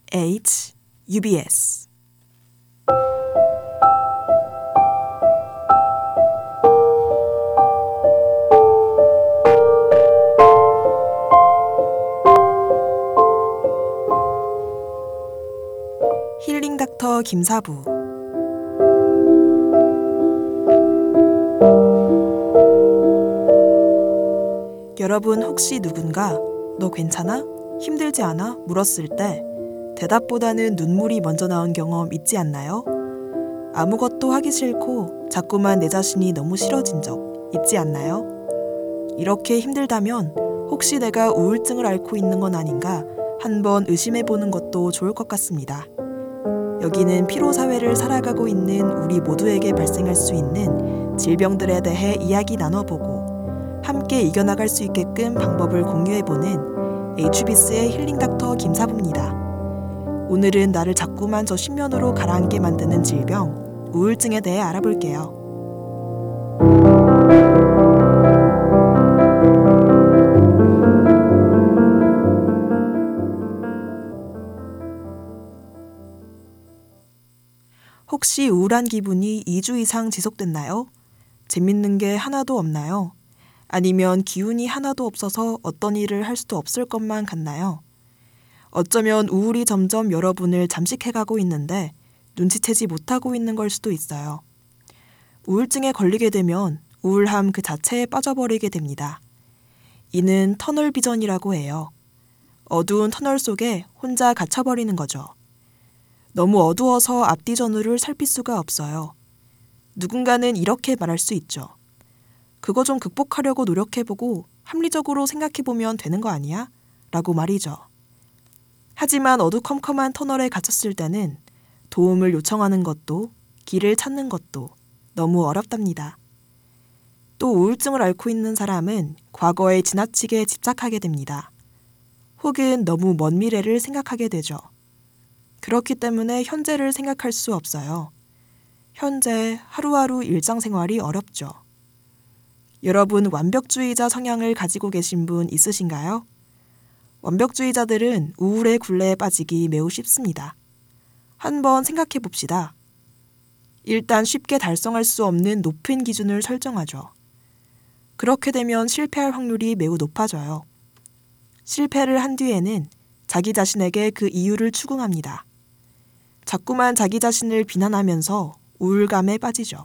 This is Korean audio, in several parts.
H UBS 힐링 닥터 김사부. 여러분 혹시 누군가 너 괜찮아? 힘들지 않아? 물었을 때 대답보다는 눈물이 먼저 나온 경험 있지 않나요? 아무것도 하기 싫고 자꾸만 내 자신이 너무 싫어진 적 있지 않나요? 이렇게 힘들다면 혹시 내가 우울증을 앓고 있는 건 아닌가 한번 의심해보는 것도 좋을 것 같습니다. 여기는 피로사회를 살아가고 있는 우리 모두에게 발생할 수 있는 질병들에 대해 이야기 나눠보고 함께 이겨나갈 수 있게끔 방법을 공유해보는 HBS의 힐링닥터 김사부입니다. 오늘은 나를 자꾸만 저 신면으로 가라앉게 만드는 질병, 우울증에 대해 알아볼게요. 혹시 우울한 기분이 2주 이상 지속됐나요? 재밌는 게 하나도 없나요? 아니면 기운이 하나도 없어서 어떤 일을 할 수도 없을 것만 같나요? 어쩌면 우울이 점점 여러분을 잠식해가고 있는데 눈치채지 못하고 있는 걸 수도 있어요. 우울증에 걸리게 되면 우울함 그 자체에 빠져버리게 됩니다. 이는 터널 비전이라고 해요. 어두운 터널 속에 혼자 갇혀버리는 거죠. 너무 어두워서 앞뒤 전후를 살필 수가 없어요. 누군가는 이렇게 말할 수 있죠. 그거 좀 극복하려고 노력해보고 합리적으로 생각해보면 되는 거 아니야? 라고 말이죠. 하지만 어두컴컴한 터널에 갇혔을 때는 도움을 요청하는 것도 길을 찾는 것도 너무 어렵답니다. 또 우울증을 앓고 있는 사람은 과거에 지나치게 집착하게 됩니다. 혹은 너무 먼 미래를 생각하게 되죠. 그렇기 때문에 현재를 생각할 수 없어요. 현재 하루하루 일상생활이 어렵죠. 여러분 완벽주의자 성향을 가지고 계신 분 있으신가요? 완벽주의자들은 우울의 굴레에 빠지기 매우 쉽습니다. 한번 생각해 봅시다. 일단 쉽게 달성할 수 없는 높은 기준을 설정하죠. 그렇게 되면 실패할 확률이 매우 높아져요. 실패를 한 뒤에는 자기 자신에게 그 이유를 추궁합니다. 자꾸만 자기 자신을 비난하면서 우울감에 빠지죠.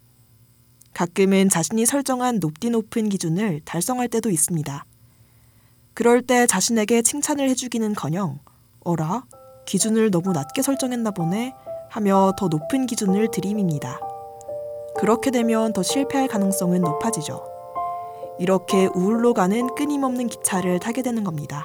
가끔은 자신이 설정한 높디 높은 기준을 달성할 때도 있습니다. 그럴 때 자신에게 칭찬을 해주기는커녕 어라? 기준을 너무 낮게 설정했나 보네 하며 더 높은 기준을 들이밉니다. 그렇게 되면 더 실패할 가능성은 높아지죠. 이렇게 우울로 가는 끊임없는 기차를 타게 되는 겁니다.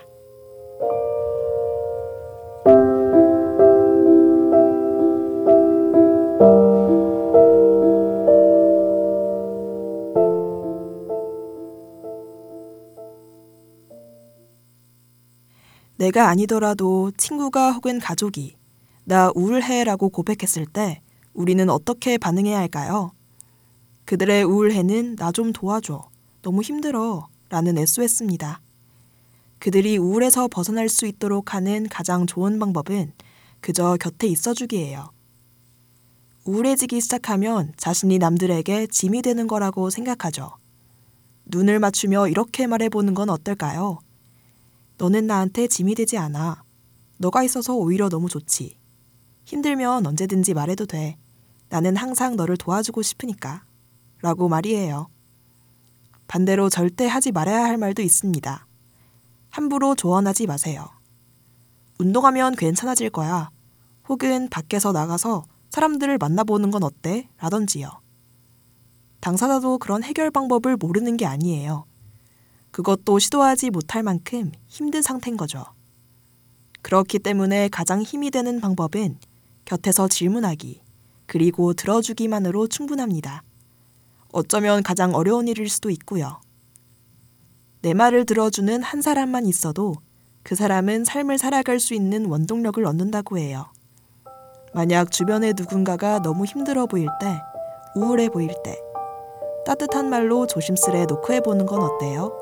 내가 아니더라도 친구가 혹은 가족이 나 우울해라고 고백했을 때 우리는 어떻게 반응해야 할까요? 그들의 우울해는 나 좀 도와줘. 너무 힘들어. 라는 SOS입니다. 그들이 우울에서 벗어날 수 있도록 하는 가장 좋은 방법은 그저 곁에 있어주기예요. 우울해지기 시작하면 자신이 남들에게 짐이 되는 거라고 생각하죠. 눈을 맞추며 이렇게 말해보는 건 어떨까요? 너는 나한테 짐이 되지 않아. 너가 있어서 오히려 너무 좋지. 힘들면 언제든지 말해도 돼. 나는 항상 너를 도와주고 싶으니까. 라고 말이에요. 반대로 절대 하지 말아야 할 말도 있습니다. 함부로 조언하지 마세요. 운동하면 괜찮아질 거야. 혹은 밖에서 나가서 사람들을 만나보는 건 어때? 라던지요. 당사자도 그런 해결 방법을 모르는 게 아니에요. 그것도 시도하지 못할 만큼 힘든 상태인 거죠. 그렇기 때문에 가장 힘이 되는 방법은 곁에서 질문하기, 그리고 들어주기만으로 충분합니다. 어쩌면 가장 어려운 일일 수도 있고요. 내 말을 들어주는 한 사람만 있어도 그 사람은 삶을 살아갈 수 있는 원동력을 얻는다고 해요. 만약 주변에 누군가가 너무 힘들어 보일 때, 우울해 보일 때, 따뜻한 말로 조심스레 노크해보는 건 어때요?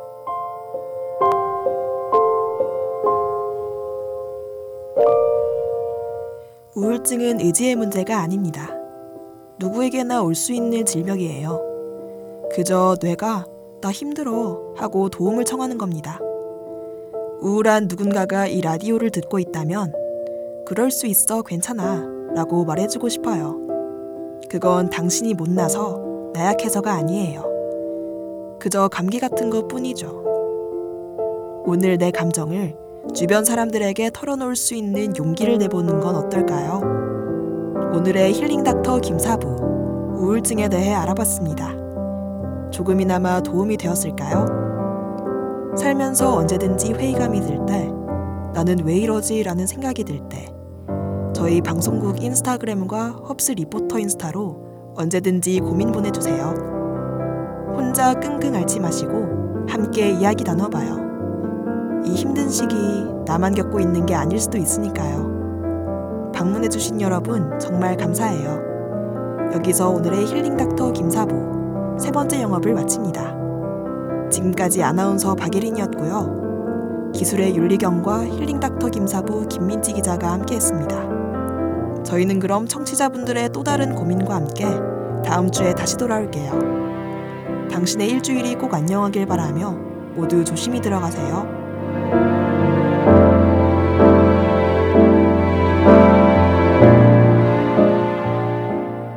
우울증은 의지의 문제가 아닙니다. 누구에게나 올 수 있는 질병이에요. 그저 뇌가 나 힘들어 하고 도움을 청하는 겁니다. 우울한 누군가가 이 라디오를 듣고 있다면 그럴 수 있어 괜찮아 라고 말해주고 싶어요. 그건 당신이 못나서 나약해서가 아니에요. 그저 감기 같은 것 뿐이죠. 오늘 내 감정을 주변 사람들에게 털어놓을 수 있는 용기를 내보는 건 어떨까요? 오늘의 힐링 닥터 김사부, 우울증에 대해 알아봤습니다. 조금이나마 도움이 되었을까요? 살면서 언제든지 회의감이 들 때, 나는 왜 이러지? 라는 생각이 들 때, 저희 방송국 인스타그램과 헙스 리포터 인스타로 언제든지 고민 보내주세요. 혼자 끙끙 앓지 마시고 함께 이야기 나눠봐요. 이 힘든 시기 나만 겪고 있는 게 아닐 수도 있으니까요. 방문해주신 여러분 정말 감사해요. 여기서 오늘의 힐링 닥터 김사부 세 번째 영업을 마칩니다. 지금까지 아나운서 박예린이었고요. 기술의 윤리경과 힐링 닥터 김사부 김민지 기자가 함께했습니다. 저희는 그럼 청취자분들의 또 다른 고민과 함께 다음 주에 다시 돌아올게요. 당신의 일주일이 꼭 안녕하길 바라며 모두 조심히 들어가세요.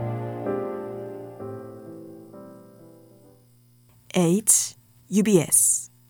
UBS